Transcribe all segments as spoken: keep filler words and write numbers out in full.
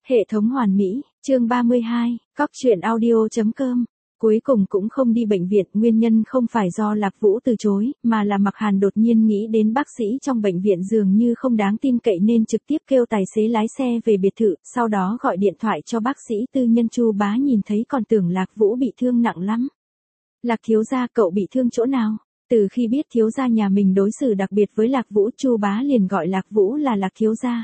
Hệ thống hoàn mỹ, chương ba mươi hai, cóc truyện audio chấm com. Cuối cùng cũng không đi bệnh viện, nguyên nhân không phải do Lạc Vũ từ chối, mà là Mạc Hàn đột nhiên nghĩ đến bác sĩ trong bệnh viện dường như không đáng tin cậy nên trực tiếp kêu tài xế lái xe về biệt thự, sau đó gọi điện thoại cho bác sĩ tư nhân. Chu Bá nhìn thấy còn tưởng Lạc Vũ bị thương nặng lắm. Lạc thiếu gia, cậu bị thương chỗ nào? Từ khi biết thiếu gia nhà mình đối xử đặc biệt với Lạc Vũ, Chu Bá liền gọi Lạc Vũ là Lạc thiếu gia.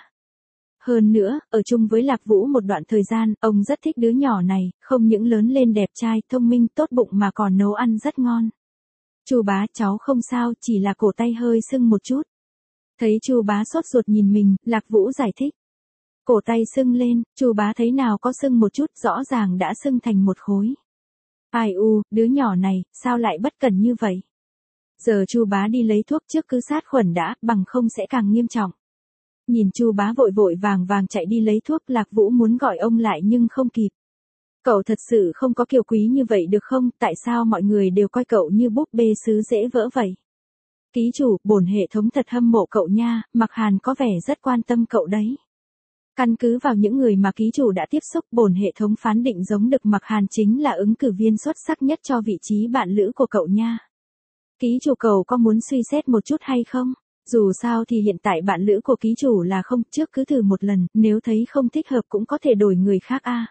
Hơn nữa, ở chung với Lạc Vũ một đoạn thời gian, ông rất thích đứa nhỏ này, không những lớn lên đẹp trai, thông minh, tốt bụng mà còn nấu ăn rất ngon. Chu Bá, cháu không sao, chỉ là cổ tay hơi sưng một chút. Thấy Chu Bá sốt ruột nhìn mình, Lạc Vũ giải thích. Cổ tay sưng lên, Chu Bá thấy nào có sưng một chút, rõ ràng đã sưng thành một khối. Ai u, đứa nhỏ này, sao lại bất cẩn như vậy? Giờ Chu Bá đi lấy thuốc trước, cứ sát khuẩn đã, bằng không sẽ càng nghiêm trọng. Nhìn Chu Bá vội vội vàng vàng chạy đi lấy thuốc, Lạc Vũ muốn gọi ông lại nhưng không kịp. Cậu thật sự không có kiều quý như vậy được không? Tại sao mọi người đều coi cậu như búp bê sứ dễ vỡ vậy? Ký chủ, bổn hệ thống thật hâm mộ cậu nha, Mạc Hàn có vẻ rất quan tâm cậu đấy. Căn cứ vào những người mà ký chủ đã tiếp xúc, bổn hệ thống phán định giống Đực Mạc Hàn chính là ứng cử viên xuất sắc nhất cho vị trí bạn lữ của cậu nha. Ký chủ, cậu có muốn suy xét một chút hay không? Dù sao thì hiện tại bạn lữ của ký chủ là không, trước cứ thử một lần, nếu thấy không thích hợp cũng có thể đổi người khác a. À.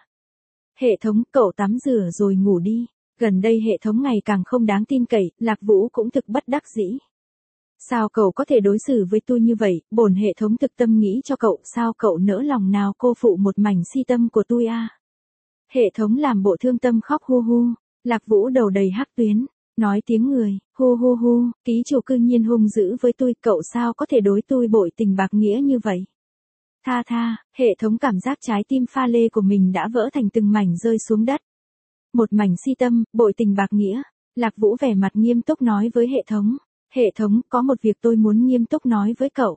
Hệ thống, cậu tắm rửa rồi ngủ đi. Gần đây hệ thống ngày càng không đáng tin cậy, Lạc Vũ cũng thực bất đắc dĩ. Sao cậu có thể đối xử với tôi như vậy, bổn hệ thống thực tâm nghĩ cho cậu, sao cậu nỡ lòng nào cô phụ một mảnh si tâm của tôi a. À. Hệ thống làm bộ thương tâm khóc hu hu, Lạc Vũ đầu đầy hắc tuyến. Nói tiếng người, hu hu hu, ký chủ cư nhiên hung dữ với tôi, cậu sao có thể đối tôi bội tình bạc nghĩa như vậy? Tha tha, hệ thống cảm giác trái tim pha lê của mình đã vỡ thành từng mảnh rơi xuống đất. Một mảnh si tâm, bội tình bạc nghĩa. Lạc Vũ vẻ mặt nghiêm túc nói với hệ thống. Hệ thống, có một việc tôi muốn nghiêm túc nói với cậu.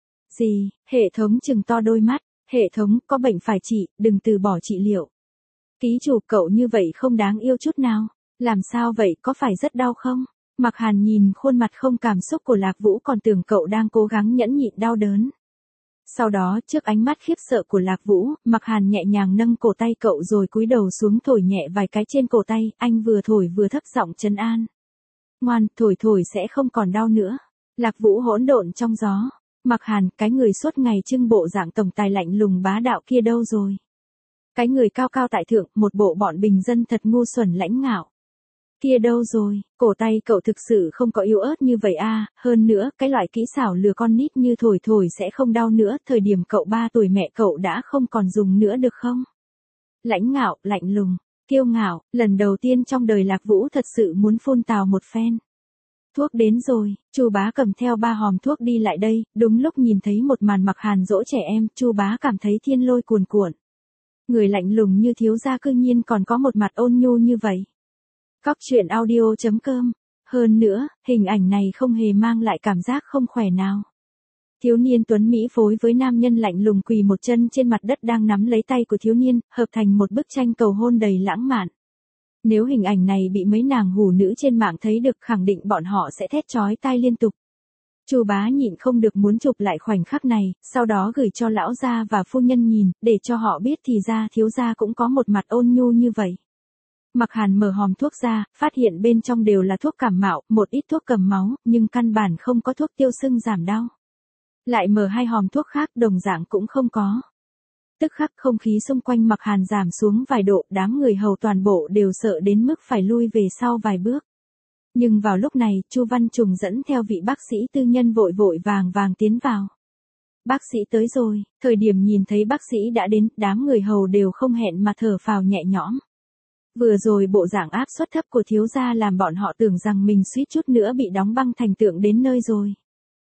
Gì? Hệ thống trừng to đôi mắt. Hệ thống, có bệnh phải trị, đừng từ bỏ trị liệu. Ký chủ, cậu như vậy không đáng yêu chút nào. Làm sao vậy, có phải rất đau không? Mạc Hàn nhìn khuôn mặt không cảm xúc của Lạc Vũ còn tưởng cậu đang cố gắng nhẫn nhịn đau đớn. Sau đó, trước ánh mắt khiếp sợ của Lạc Vũ, Mạc Hàn nhẹ nhàng nâng cổ tay cậu rồi cúi đầu xuống thổi nhẹ vài cái trên cổ tay, anh vừa thổi vừa thấp giọng trấn an. Ngoan, thổi thổi sẽ không còn đau nữa. Lạc Vũ hỗn độn trong gió. Mạc Hàn, cái người suốt ngày trưng bộ dạng tổng tài lạnh lùng bá đạo kia đâu rồi? Cái người cao cao tại thượng, một bộ bọn bình dân thật ngu xuẩn lãnh ngạo. Kia đâu rồi, cổ tay cậu thực sự không có yếu ớt như vậy à, hơn nữa, cái loại kỹ xảo lừa con nít như thổi thổi sẽ không đau nữa, thời điểm cậu ba tuổi mẹ cậu đã không còn dùng nữa được không? Lãnh ngạo, lạnh lùng, kiêu ngạo, lần đầu tiên trong đời Lạc Vũ thật sự muốn phun tào một phen. Thuốc đến rồi, Chu Bá cầm theo ba hòm thuốc đi lại đây, đúng lúc nhìn thấy một màn Mạc Hàn dỗ trẻ em, Chu Bá cảm thấy thiên lôi cuồn cuộn. Người lạnh lùng như thiếu gia cư nhiên còn có một mặt ôn nhu như vậy. Cóc truyện audio chấm com. Hơn nữa, hình ảnh này không hề mang lại cảm giác không khỏe nào. Thiếu niên tuấn Mỹ phối với nam nhân lạnh lùng quỳ một chân trên mặt đất đang nắm lấy tay của thiếu niên, hợp thành một bức tranh cầu hôn đầy lãng mạn. Nếu hình ảnh này bị mấy nàng hủ nữ trên mạng thấy được, khẳng định bọn họ sẽ thét chói tai liên tục. Chu Bá nhịn không được muốn chụp lại khoảnh khắc này, sau đó gửi cho lão gia và phu nhân nhìn, để cho họ biết thì ra thiếu gia cũng có một mặt ôn nhu như vậy. Mạc Hàn mở hòm thuốc ra, phát hiện bên trong đều là thuốc cảm mạo, một ít thuốc cầm máu, nhưng căn bản không có thuốc tiêu sưng giảm đau. Lại mở hai hòm thuốc khác, đồng dạng cũng không có. Tức khắc không khí xung quanh Mạc Hàn giảm xuống vài độ, đám người hầu toàn bộ đều sợ đến mức phải lui về sau vài bước. Nhưng vào lúc này, Chu Văn Trùng dẫn theo vị bác sĩ tư nhân vội vội vàng vàng tiến vào. Bác sĩ tới rồi, thời điểm nhìn thấy bác sĩ đã đến, đám người hầu đều không hẹn mà thở phào nhẹ nhõm. Vừa rồi bộ dạng áp suất thấp của thiếu gia làm bọn họ tưởng rằng mình suýt chút nữa bị đóng băng thành tượng đến nơi rồi.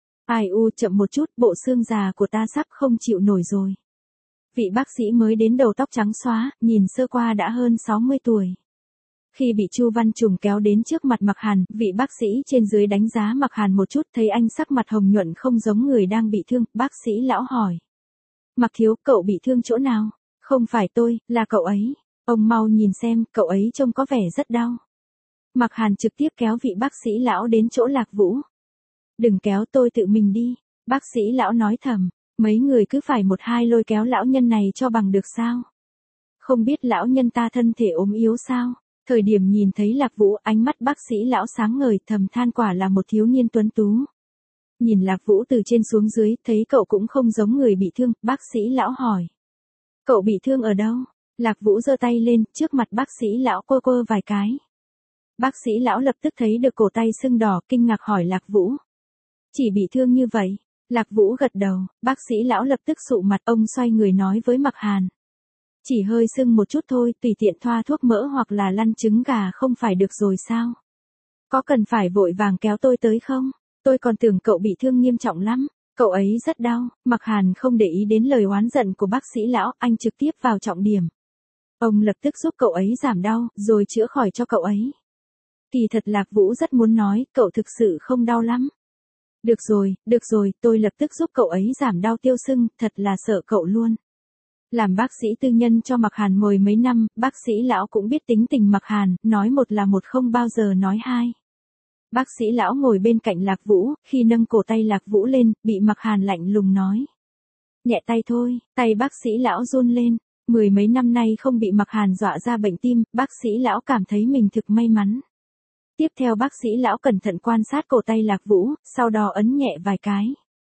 Ai u, chậm một chút, bộ xương già của ta sắp không chịu nổi rồi. Vị bác sĩ mới đến đầu tóc trắng xóa, nhìn sơ qua đã hơn sáu mươi tuổi. Khi bị Chu Văn Trùng kéo đến trước mặt Mạc Hàn, vị bác sĩ trên dưới đánh giá Mạc Hàn một chút, thấy anh sắc mặt hồng nhuận không giống người đang bị thương, bác sĩ lão hỏi. Mạc thiếu, cậu bị thương chỗ nào? Không phải tôi, là cậu ấy. Ông mau nhìn xem, cậu ấy trông có vẻ rất đau. Mạc Hàn trực tiếp kéo vị bác sĩ lão đến chỗ Lạc Vũ. Đừng kéo, tôi tự mình đi. Bác sĩ lão nói thầm. Mấy người cứ phải một hai lôi kéo lão nhân này cho bằng được sao? Không biết lão nhân ta thân thể ốm yếu sao? Thời điểm nhìn thấy Lạc Vũ, ánh mắt bác sĩ lão sáng ngời, thầm than quả là một thiếu niên tuấn tú. Nhìn Lạc Vũ từ trên xuống dưới, thấy cậu cũng không giống người bị thương, bác sĩ lão hỏi. Cậu bị thương ở đâu? Lạc Vũ giơ tay lên, trước mặt bác sĩ lão quơ quơ vài cái. Bác sĩ lão lập tức thấy được cổ tay sưng đỏ, kinh ngạc hỏi Lạc Vũ. Chỉ bị thương như vậy? Lạc Vũ gật đầu, bác sĩ lão lập tức sụ mặt, ông xoay người nói với Mạc Hàn. Chỉ hơi sưng một chút thôi, tùy tiện thoa thuốc mỡ hoặc là lăn trứng gà không phải được rồi sao? Có cần phải vội vàng kéo tôi tới không? Tôi còn tưởng cậu bị thương nghiêm trọng lắm. Cậu ấy rất đau. Mạc Hàn không để ý đến lời oán giận của bác sĩ lão, anh trực tiếp vào trọng điểm. Ông lập tức giúp cậu ấy giảm đau, rồi chữa khỏi cho cậu ấy. Kỳ thật Lạc Vũ rất muốn nói, cậu thực sự không đau lắm. Được rồi, được rồi, tôi lập tức giúp cậu ấy giảm đau tiêu sưng, thật là sợ cậu luôn. Làm bác sĩ tư nhân cho Mạc Hàn mười mấy năm, bác sĩ lão cũng biết tính tình Mạc Hàn, nói một là một không bao giờ nói hai. Bác sĩ lão ngồi bên cạnh Lạc Vũ, khi nâng cổ tay Lạc Vũ lên, bị Mạc Hàn lạnh lùng nói. Nhẹ tay thôi, tay bác sĩ lão run lên. Mười mấy năm nay không bị Mạc Hàn dọa ra bệnh tim, bác sĩ lão cảm thấy mình thực may mắn. Tiếp theo bác sĩ lão cẩn thận quan sát cổ tay Lạc Vũ, sau đó ấn nhẹ vài cái.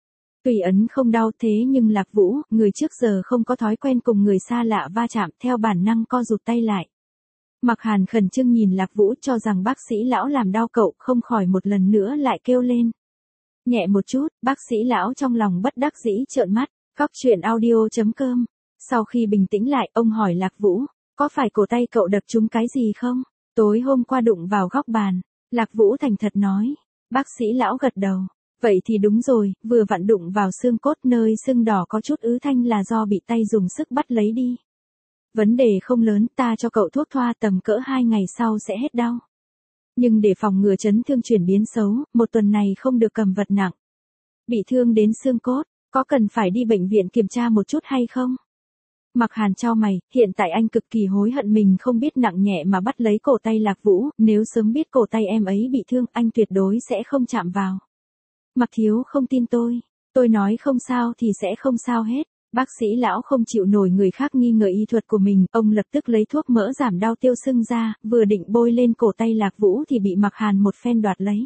Tuy ấn không đau thế nhưng Lạc Vũ, người trước giờ không có thói quen cùng người xa lạ va chạm, theo bản năng co rụt tay lại. Mạc Hàn khẩn trương nhìn Lạc Vũ cho rằng bác sĩ lão làm đau cậu, không khỏi một lần nữa lại kêu lên. Nhẹ một chút, bác sĩ lão trong lòng bất đắc dĩ trợn mắt, Cóc truyện audio chấm com. Sau khi bình tĩnh lại, ông hỏi Lạc Vũ, có phải cổ tay cậu đập trúng cái gì không? Tối hôm qua đụng vào góc bàn. Lạc Vũ thành thật nói. Bác sĩ lão gật đầu. Vậy thì đúng rồi, vừa vặn đụng vào xương cốt, nơi sưng đỏ có chút ứ thanh là do bị tay dùng sức bắt lấy đi. Vấn đề không lớn, ta cho cậu thuốc thoa tầm cỡ hai ngày sau sẽ hết đau. Nhưng để phòng ngừa chấn thương chuyển biến xấu, một tuần này không được cầm vật nặng. Bị thương đến xương cốt, có cần phải đi bệnh viện kiểm tra một chút hay không? Mạc Hàn chau mày, hiện tại anh cực kỳ hối hận mình không biết nặng nhẹ mà bắt lấy cổ tay Lạc Vũ, nếu sớm biết cổ tay em ấy bị thương, anh tuyệt đối sẽ không chạm vào. Mạc thiếu không tin tôi, tôi nói không sao thì sẽ không sao hết. Bác sĩ lão không chịu nổi người khác nghi ngờ y thuật của mình, ông lập tức lấy thuốc mỡ giảm đau tiêu sưng ra, vừa định bôi lên cổ tay Lạc Vũ thì bị Mạc Hàn một phen đoạt lấy.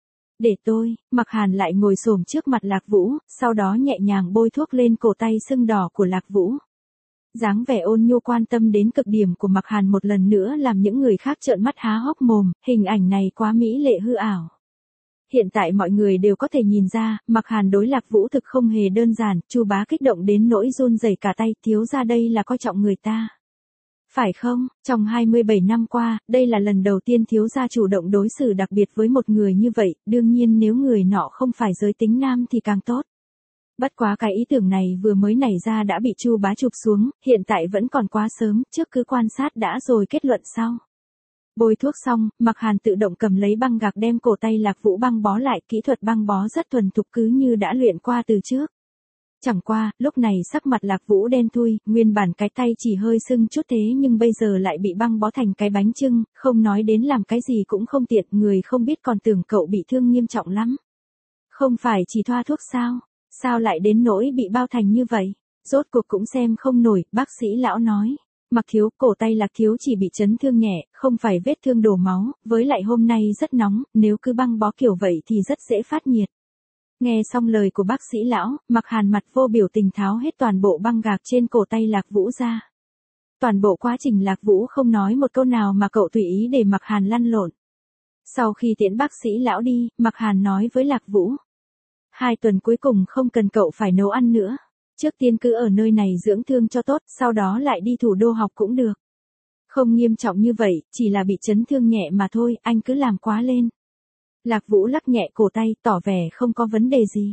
Để tôi, Mạc Hàn lại ngồi xổm trước mặt Lạc Vũ, sau đó nhẹ nhàng bôi thuốc lên cổ tay sưng đỏ của Lạc Vũ. Dáng vẻ ôn nhu quan tâm đến cực điểm của Mạc Hàn một lần nữa làm những người khác trợn mắt há hốc mồm, hình ảnh này quá mỹ lệ hư ảo. Hiện tại mọi người đều có thể nhìn ra, Mạc Hàn đối Lạc Vũ thực không hề đơn giản, Chu Bá kích động đến nỗi run rẩy cả tay, thiếu gia đây là coi trọng người ta. Phải không, trong hai mươi bảy năm qua, đây là lần đầu tiên thiếu gia chủ động đối xử đặc biệt với một người như vậy, đương nhiên nếu người nọ không phải giới tính nam thì càng tốt. Bất quá cái ý tưởng này vừa mới nảy ra đã bị Chu Bá chụp xuống, hiện tại vẫn còn quá sớm, trước cứ quan sát đã rồi kết luận sau. Bôi thuốc xong, Mạc Hàn tự động cầm lấy băng gạc đem cổ tay Lạc Vũ băng bó lại, kỹ thuật băng bó rất thuần thục cứ như đã luyện qua từ trước. Chẳng qua, lúc này sắc mặt Lạc Vũ đen thui, nguyên bản cái tay chỉ hơi sưng chút thế nhưng bây giờ lại bị băng bó thành cái bánh chưng, không nói đến làm cái gì cũng không tiện, người không biết còn tưởng cậu bị thương nghiêm trọng lắm. Không phải chỉ thoa thuốc sao? Sao lại đến nỗi bị bao thành như vậy? Rốt cuộc cũng xem không nổi, bác sĩ lão nói. Mặc thiếu, cổ tay Lạc thiếu chỉ bị chấn thương nhẹ, không phải vết thương đổ máu, với lại hôm nay rất nóng, nếu cứ băng bó kiểu vậy thì rất dễ phát nhiệt. Nghe xong lời của bác sĩ lão, Mạc Hàn mặt vô biểu tình tháo hết toàn bộ băng gạc trên cổ tay Lạc Vũ ra. Toàn bộ quá trình Lạc Vũ không nói một câu nào mà cậu tùy ý để Mạc Hàn lăn lộn. Sau khi tiễn bác sĩ lão đi, Mạc Hàn nói với Lạc Vũ. Hai tuần cuối cùng không cần cậu phải nấu ăn nữa. Trước tiên cứ ở nơi này dưỡng thương cho tốt, sau đó lại đi thủ đô học cũng được. Không nghiêm trọng như vậy, chỉ là bị chấn thương nhẹ mà thôi, anh cứ làm quá lên. Lạc Vũ lắc nhẹ cổ tay, tỏ vẻ không có vấn đề gì.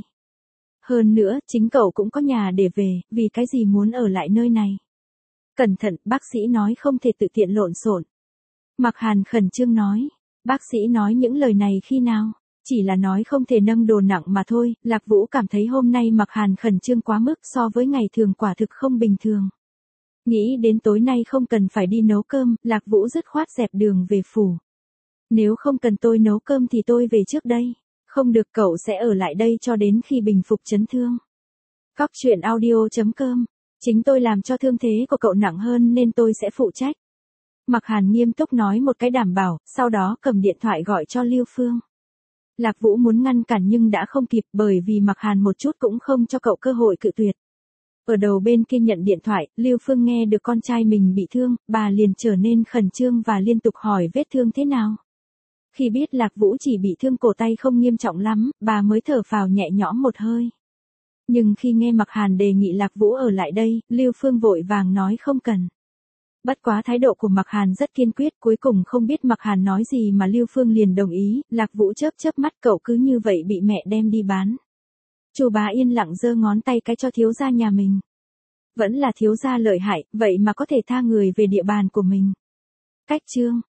Hơn nữa, chính cậu cũng có nhà để về, vì cái gì muốn ở lại nơi này. Cẩn thận, bác sĩ nói không thể tự tiện lộn xộn. Mạc Hàn khẩn trương nói, bác sĩ nói những lời này khi nào? Chỉ là nói không thể nâng đồ nặng mà thôi, Lạc Vũ cảm thấy hôm nay Mạc Hàn khẩn trương quá mức so với ngày thường quả thực không bình thường. Nghĩ đến tối nay không cần phải đi nấu cơm, Lạc Vũ dứt khoát dẹp đường về phủ. Nếu không cần tôi nấu cơm thì tôi về trước đây. Không được, cậu sẽ ở lại đây cho đến khi bình phục chấn thương. Cóc truyện audio chấm com. Chính tôi làm cho thương thế của cậu nặng hơn nên tôi sẽ phụ trách. Mạc Hàn nghiêm túc nói một cái đảm bảo, sau đó cầm điện thoại gọi cho Lưu Phương. Lạc Vũ muốn ngăn cản nhưng đã không kịp bởi vì Mạc Hàn một chút cũng không cho cậu cơ hội cự tuyệt. Ở đầu bên kia nhận điện thoại, Lưu Phương nghe được con trai mình bị thương, bà liền trở nên khẩn trương và liên tục hỏi vết thương thế nào. Khi biết Lạc Vũ chỉ bị thương cổ tay không nghiêm trọng lắm, bà mới thở phào nhẹ nhõm một hơi. Nhưng khi nghe Mạc Hàn đề nghị Lạc Vũ ở lại đây, Lưu Phương vội vàng nói không cần. Bất quá thái độ của Mạc Hàn rất kiên quyết, cuối cùng không biết Mạc Hàn nói gì mà Lưu Phương liền đồng ý, Lạc Vũ chớp chớp mắt, cậu cứ như vậy bị mẹ đem đi bán. Chu Bá yên lặng giơ ngón tay cái cho thiếu gia nhà mình. Vẫn là thiếu gia lợi hại, vậy mà có thể tha người về địa bàn của mình. Cách chương